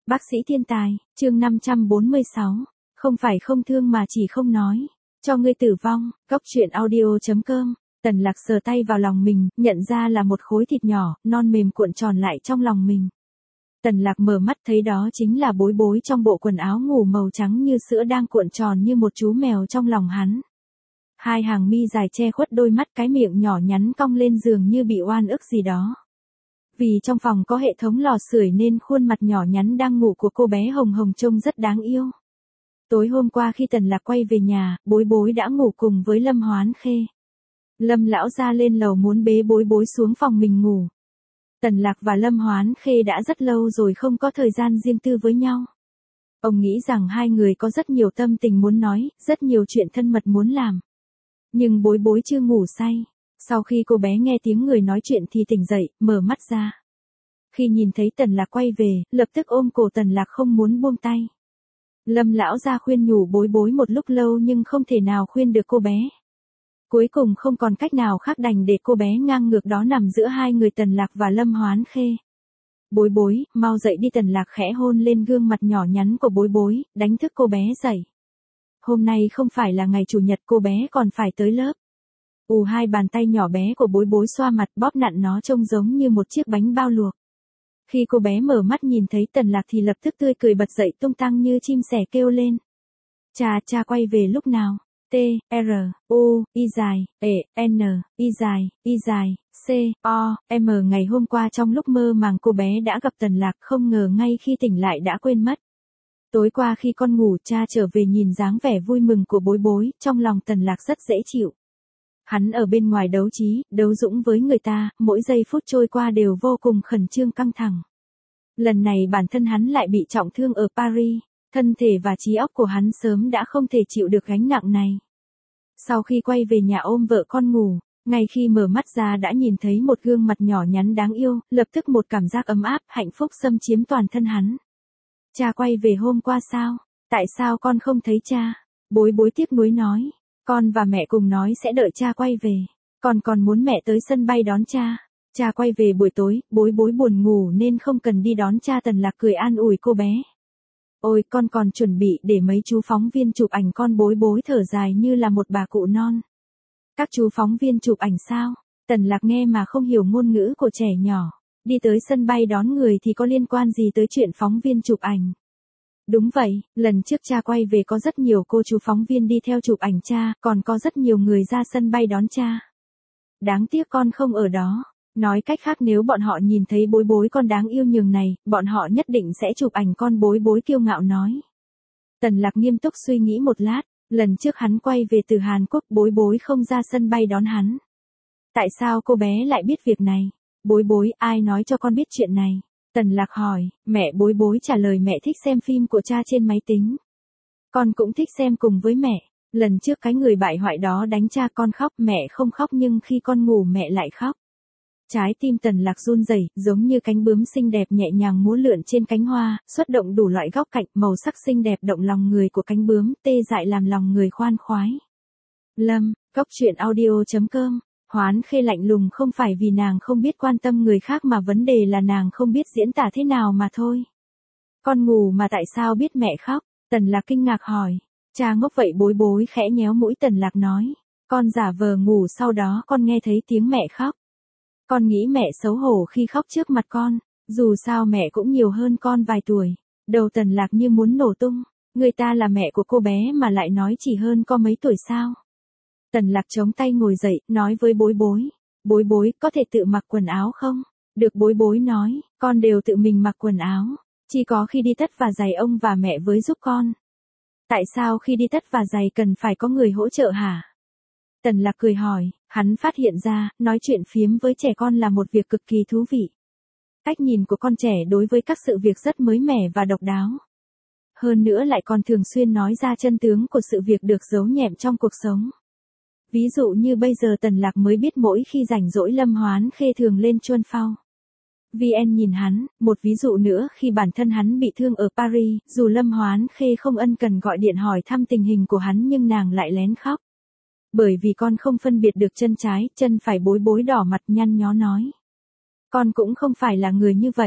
Bác sĩ thiên tài, chương 546. Không phải không thương mà chỉ không nói. Cho ngươi tử vong, góc truyện audio.com. Tần Lạc sờ tay vào lòng mình, nhận ra là một khối thịt nhỏ, non mềm cuộn tròn lại trong lòng mình. Tần Lạc mở mắt thấy đó chính là Bối Bối trong bộ quần áo ngủ màu trắng như sữa đang cuộn tròn như một chú mèo trong lòng hắn. Hai hàng mi dài che khuất đôi mắt, cái miệng nhỏ nhắn cong lên giường như bị oan ức gì đó. Vì trong phòng có hệ thống lò sưởi nên khuôn mặt nhỏ nhắn đang ngủ của cô bé hồng hồng trông rất đáng yêu. Tối hôm qua khi Tần Lạc quay về nhà, Bối Bối đã ngủ cùng với Lâm Hoán Khê. Lâm lão ra lên lầu muốn bế Bối Bối xuống phòng mình ngủ. Tần Lạc và Lâm Hoán Khê đã rất lâu rồi không có thời gian riêng tư với nhau. Ông nghĩ rằng hai người có rất nhiều tâm tình muốn nói, rất nhiều chuyện thân mật muốn làm. Nhưng Bối Bối chưa ngủ say. Sau khi cô bé nghe tiếng người nói chuyện thì tỉnh dậy, mở mắt ra. Khi nhìn thấy Tần Lạc quay về, lập tức ôm cổ Tần Lạc không muốn buông tay. Lâm lão ra khuyên nhủ Bối Bối một lúc lâu nhưng không thể nào khuyên được cô bé. Cuối cùng không còn cách nào khác đành để cô bé ngang ngược đó nằm giữa hai người Tần Lạc và Lâm Hoán Khê. Bối Bối, mau dậy đi. Tần Lạc khẽ hôn lên gương mặt nhỏ nhắn của Bối Bối, đánh thức cô bé dậy. Hôm nay không phải là ngày chủ nhật, cô bé còn phải tới lớp. Hai bàn tay nhỏ bé của Bối Bối xoa mặt bóp nặn nó trông giống như một chiếc bánh bao luộc. Khi cô bé mở mắt nhìn thấy Tần Lạc thì lập tức tươi cười bật dậy tung tăng như chim sẻ kêu lên. Cha quay về lúc nào? T, R, U, I dài, E, N, I dài, C, O, M. Ngày hôm qua trong lúc mơ màng cô bé đã gặp Tần Lạc, không ngờ ngay khi tỉnh lại đã quên mất. Tối qua khi con ngủ cha trở về nhìn dáng vẻ vui mừng của Bối Bối, trong lòng Tần Lạc rất dễ chịu. Hắn ở bên ngoài đấu trí, đấu dũng với người ta, mỗi giây phút trôi qua đều vô cùng khẩn trương căng thẳng. Lần này bản thân hắn lại bị trọng thương ở Paris, thân thể và trí óc của hắn sớm đã không thể chịu được gánh nặng này. Sau khi quay về nhà ôm vợ con ngủ, ngay khi mở mắt ra đã nhìn thấy một gương mặt nhỏ nhắn đáng yêu, lập tức một cảm giác ấm áp, hạnh phúc xâm chiếm toàn thân hắn. Cha quay về hôm qua sao? Tại sao con không thấy cha? Bối Bối tiếc nuối nói. Con và mẹ cùng nói sẽ đợi cha quay về. Con còn muốn mẹ tới sân bay đón cha. Cha quay về buổi tối, Bối Bối buồn ngủ nên không cần đi đón cha. Tần Lạc cười an ủi cô bé. Ôi, con còn chuẩn bị để mấy chú phóng viên chụp ảnh con. Bối Bối thở dài như là một bà cụ non. Các chú phóng viên chụp ảnh sao? Tần Lạc nghe mà không hiểu ngôn ngữ của trẻ nhỏ. Đi tới sân bay đón người thì có liên quan gì tới chuyện phóng viên chụp ảnh? Đúng vậy, lần trước cha quay về có rất nhiều cô chú phóng viên đi theo chụp ảnh cha, còn có rất nhiều người ra sân bay đón cha. Đáng tiếc con không ở đó. Nói cách khác nếu bọn họ nhìn thấy Bối Bối con đáng yêu nhường này, bọn họ nhất định sẽ chụp ảnh con. Bối Bối kiêu ngạo nói. Tần Lạc nghiêm túc suy nghĩ một lát, lần trước hắn quay về từ Hàn Quốc Bối Bối không ra sân bay đón hắn. Tại sao cô bé lại biết việc này? Bối Bối, ai nói cho con biết chuyện này? Tần Lạc hỏi, mẹ. Bối Bối trả lời mẹ thích xem phim của cha trên máy tính. Con cũng thích xem cùng với mẹ. Lần trước cái người bại hoại đó đánh cha con khóc, mẹ không khóc nhưng khi con ngủ mẹ lại khóc. Trái tim Tần Lạc run rẩy, giống như cánh bướm xinh đẹp nhẹ nhàng múa lượn trên cánh hoa, xuất động đủ loại góc cạnh, màu sắc xinh đẹp động lòng người của cánh bướm, tê dại làm lòng người khoan khoái. Lâm, góc truyện audio.com. Hoán Khê lạnh lùng không phải vì nàng không biết quan tâm người khác mà vấn đề là nàng không biết diễn tả thế nào mà thôi. Con ngủ mà tại sao biết mẹ khóc? Tần Lạc kinh ngạc hỏi. Cha ngốc vậy. Bối Bối khẽ nhéo mũi. Tần Lạc nói. Con giả vờ ngủ sau đó con nghe thấy tiếng mẹ khóc. Con nghĩ mẹ xấu hổ khi khóc trước mặt con, dù sao mẹ cũng nhiều hơn con vài tuổi. Đầu Tần Lạc như muốn nổ tung, người ta là mẹ của cô bé mà lại nói chỉ hơn con mấy tuổi sao? Tần Lạc chống tay ngồi dậy, nói với Bối Bối. Bối Bối, có thể tự mặc quần áo không? Được. Bối Bối nói, con đều tự mình mặc quần áo, chỉ có khi đi tất và giày ông và mẹ với giúp con. Tại sao khi đi tất và giày cần phải có người hỗ trợ hả? Tần Lạc cười hỏi, hắn phát hiện ra, nói chuyện phiếm với trẻ con là một việc cực kỳ thú vị. Cách nhìn của con trẻ đối với các sự việc rất mới mẻ và độc đáo. Hơn nữa lại còn thường xuyên nói ra chân tướng của sự việc được giấu nhẹm trong cuộc sống. Ví dụ như bây giờ Tần Lạc mới biết mỗi khi rảnh rỗi Lâm Hoán Khê thường lên Chuân Phao. VN nhìn hắn, một ví dụ nữa khi bản thân hắn bị thương ở Paris, dù Lâm Hoán Khê không ân cần gọi điện hỏi thăm tình hình của hắn nhưng nàng lại lén khóc. Bởi vì con không phân biệt được chân trái, chân phải. Bối Bối đỏ mặt nhăn nhó nói. Con cũng không phải là người như vậy.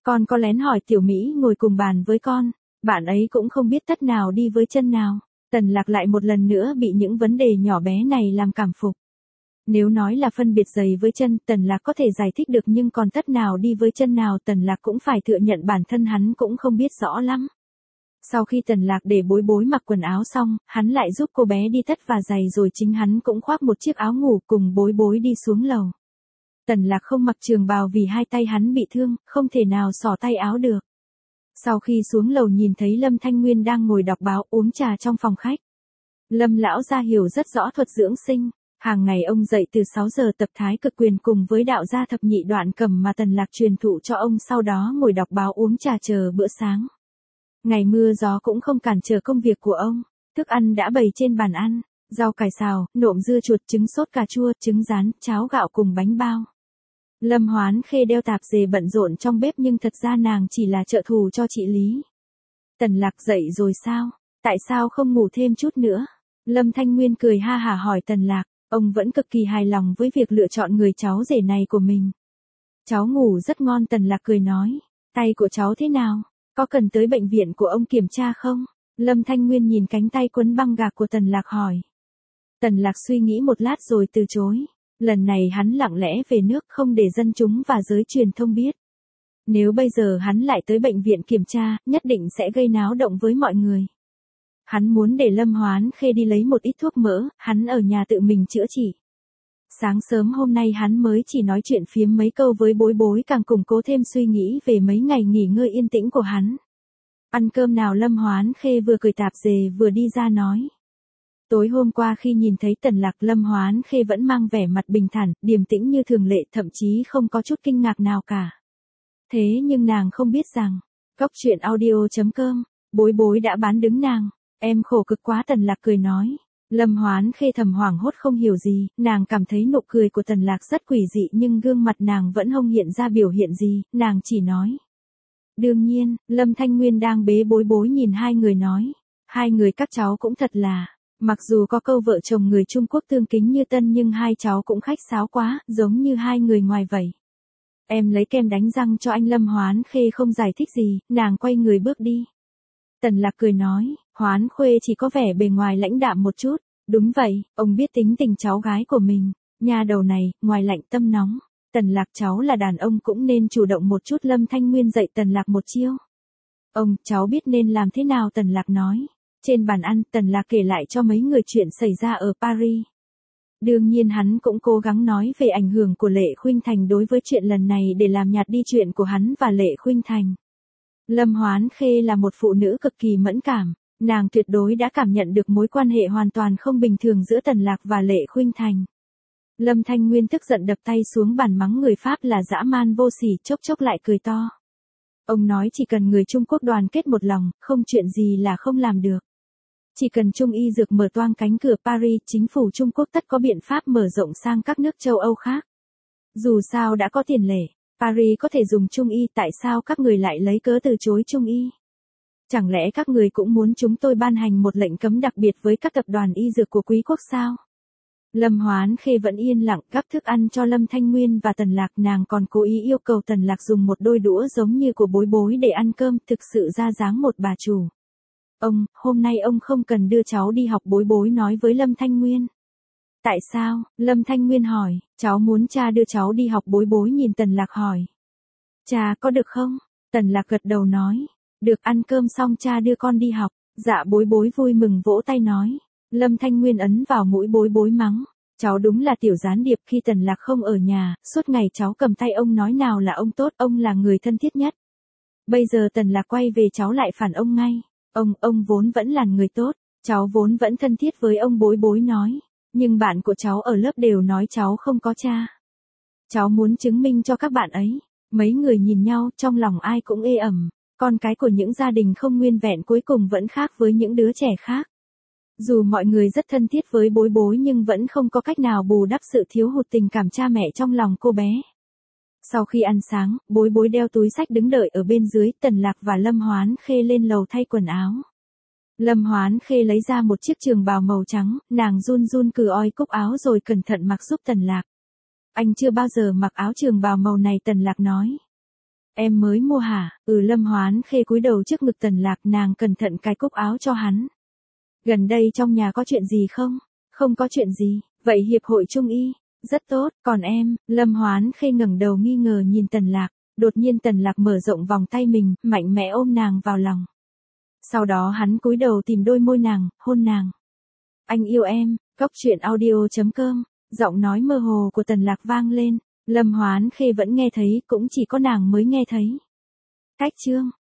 Con có lén hỏi Tiểu Mỹ ngồi cùng bàn với con, bạn ấy cũng không biết tất nào đi với chân nào. Tần Lạc lại một lần nữa bị những vấn đề nhỏ bé này làm cảm phục. Nếu nói là phân biệt giày với chân, Tần Lạc có thể giải thích được, nhưng còn tất nào đi với chân nào Tần Lạc cũng phải thừa nhận bản thân hắn cũng không biết rõ lắm. Sau khi Tần Lạc để Bối Bối mặc quần áo xong, hắn lại giúp cô bé đi tất và giày rồi chính hắn cũng khoác một chiếc áo ngủ cùng Bối Bối đi xuống lầu. Tần Lạc không mặc trường bào vì hai tay hắn bị thương, không thể nào xỏ tay áo được. Sau khi xuống lầu nhìn thấy Lâm Thanh Nguyên đang ngồi đọc báo uống trà trong phòng khách. Lâm lão gia hiểu rất rõ thuật dưỡng sinh. Hàng ngày ông dậy từ 6 giờ tập thái cực quyền cùng với đạo gia thập nhị đoạn cầm mà Tần Lạc truyền thụ cho ông, sau đó ngồi đọc báo uống trà chờ bữa sáng. Ngày mưa gió cũng không cản trở công việc của ông. Thức ăn đã bày trên bàn ăn, rau cải xào, nộm dưa chuột, trứng sốt cà chua, trứng rán, cháo gạo cùng bánh bao. Lâm Hoán Khê đeo tạp dề bận rộn trong bếp nhưng thật ra nàng chỉ là trợ thủ cho chị Lý. Tần Lạc dậy rồi sao? Tại sao không ngủ thêm chút nữa? Lâm Thanh Nguyên cười ha hả hỏi Tần Lạc. Ông vẫn cực kỳ hài lòng với việc lựa chọn người cháu rể này của mình. Cháu ngủ rất ngon, Tần Lạc cười nói. Tay của cháu thế nào? Có cần tới bệnh viện của ông kiểm tra không? Lâm Thanh Nguyên nhìn cánh tay quấn băng gạc của Tần Lạc hỏi. Tần Lạc suy nghĩ một lát rồi từ chối. Lần này hắn lặng lẽ về nước không để dân chúng và giới truyền thông biết. Nếu bây giờ hắn lại tới bệnh viện kiểm tra, nhất định sẽ gây náo động với mọi người. Hắn muốn để Lâm Hoán Khê đi lấy một ít thuốc mỡ, hắn ở nhà tự mình chữa trị. Sáng sớm hôm nay hắn mới chỉ nói chuyện phiếm mấy câu với Bối Bối, càng củng cố thêm suy nghĩ về mấy ngày nghỉ ngơi yên tĩnh của hắn. Ăn cơm nào? Lâm Hoán Khê vừa cười tạp dề vừa đi ra nói. Tối hôm qua khi nhìn thấy Tần Lạc, Lâm Hoán Khê vẫn mang vẻ mặt bình thản, điềm tĩnh như thường lệ, thậm chí không có chút kinh ngạc nào cả. Thế nhưng nàng không biết rằng, Góc Truyện Audio.com, Bối Bối đã bán đứng nàng. Em khổ cực quá, Tần Lạc cười nói. Lâm Hoán Khê thầm hoảng hốt không hiểu gì, nàng cảm thấy nụ cười của Tần Lạc rất quỷ dị nhưng gương mặt nàng vẫn không hiện ra biểu hiện gì, nàng chỉ nói. Đương nhiên, Lâm Thanh Nguyên đang bế Bối Bối nhìn hai người nói. Hai người các cháu cũng thật là, mặc dù có câu vợ chồng người Trung Quốc tương kính như tân nhưng hai cháu cũng khách sáo quá, giống như hai người ngoài vậy. Em lấy kem đánh răng cho anh. Lâm Hoán Khê không giải thích gì, nàng quay người bước đi. Tần Lạc cười nói, Hoán Khuê chỉ có vẻ bề ngoài lãnh đạm một chút. Đúng vậy, ông biết tính tình cháu gái của mình. Nha đầu này, ngoài lạnh tâm nóng. Tần Lạc, cháu là đàn ông cũng nên chủ động một chút. Lâm Thanh Nguyên dạy Tần Lạc một chiêu. Ông, cháu biết nên làm thế nào? Tần Lạc nói. Trên bàn ăn, Tần Lạc kể lại cho mấy người chuyện xảy ra ở Paris. Đương nhiên hắn cũng cố gắng nói về ảnh hưởng của Lệ Khuynh Thành đối với chuyện lần này để làm nhạt đi chuyện của hắn và Lệ Khuynh Thành. Lâm Hoán Khê là một phụ nữ cực kỳ mẫn cảm, nàng tuyệt đối đã cảm nhận được mối quan hệ hoàn toàn không bình thường giữa Tần Lạc và Lệ Khuynh Thành. Lâm Thanh Nguyên tức giận đập tay xuống bàn mắng người Pháp là dã man vô sỉ, chốc chốc lại cười to. Ông nói chỉ cần người Trung Quốc đoàn kết một lòng, không chuyện gì là không làm được. Chỉ cần Trung y dược mở toang cánh cửa Paris, chính phủ Trung Quốc tất có biện pháp mở rộng sang các nước châu Âu khác. Dù sao đã có tiền lệ, Paris có thể dùng Trung y, tại sao các người lại lấy cớ từ chối Trung y? Chẳng lẽ các người cũng muốn chúng tôi ban hành một lệnh cấm đặc biệt với các tập đoàn y dược của quý quốc sao? Lâm Hoán Khê vẫn yên lặng gắp thức ăn cho Lâm Thanh Nguyên và Tần Lạc, nàng còn cố ý yêu cầu Tần Lạc dùng một đôi đũa giống như của Bối Bối để ăn cơm, thực sự ra dáng một bà chủ. Ông, hôm nay ông không cần đưa cháu đi học. Bối Bối nói với Lâm Thanh Nguyên. Tại sao? Lâm Thanh Nguyên hỏi, cháu muốn cha đưa cháu đi học. Bối Bối nhìn Tần Lạc hỏi. Cha có được không? Tần Lạc gật đầu nói. Được, ăn cơm xong cha đưa con đi học. Dạ. Bối Bối vui mừng vỗ tay nói. Lâm Thanh Nguyên ấn vào mũi Bối Bối mắng. Cháu đúng là tiểu gián điệp, khi Tần Lạc không ở nhà, suốt ngày cháu cầm tay ông nói nào là ông tốt, ông là người thân thiết nhất. Bây giờ Tần Lạc quay về cháu lại phản ông ngay. Ông vốn vẫn là người tốt, cháu vốn vẫn thân thiết với ông. Bối Bối nói. Nhưng bạn của cháu ở lớp đều nói cháu không có cha. Cháu muốn chứng minh cho các bạn ấy. Mấy người nhìn nhau, trong lòng ai cũng ê ẩm. Con cái của những gia đình không nguyên vẹn cuối cùng vẫn khác với những đứa trẻ khác. Dù mọi người rất thân thiết với Bối Bối nhưng vẫn không có cách nào bù đắp sự thiếu hụt tình cảm cha mẹ trong lòng cô bé. Sau khi ăn sáng, Bối Bối đeo túi xách đứng đợi ở bên dưới. Tần Lạc và Lâm Hoán Khê lên lầu thay quần áo. Lâm Hoán Khê lấy ra một chiếc trường bào màu trắng, nàng run run cử oi cúc áo rồi cẩn thận mặc giúp Tần Lạc. Anh chưa bao giờ mặc áo trường bào màu này. Tần Lạc nói. Em mới mua hả? Lâm Hoán Khê cúi đầu trước ngực Tần Lạc, nàng cẩn thận cài cúc áo cho hắn. Gần đây trong nhà có chuyện gì không? Không có chuyện gì, vậy hiệp hội trung y, rất tốt, còn em, Lâm Hoán Khê ngẩng đầu nghi ngờ nhìn Tần Lạc, đột nhiên Tần Lạc mở rộng vòng tay mình, mạnh mẽ ôm nàng vào lòng. Sau đó hắn cúi đầu tìm đôi môi nàng, hôn nàng. Anh yêu em, cốc.audio.com, giọng nói mơ hồ của Tần Lạc vang lên, Lâm Hoán Khê vẫn nghe thấy, cũng chỉ có nàng mới nghe thấy. Cách chương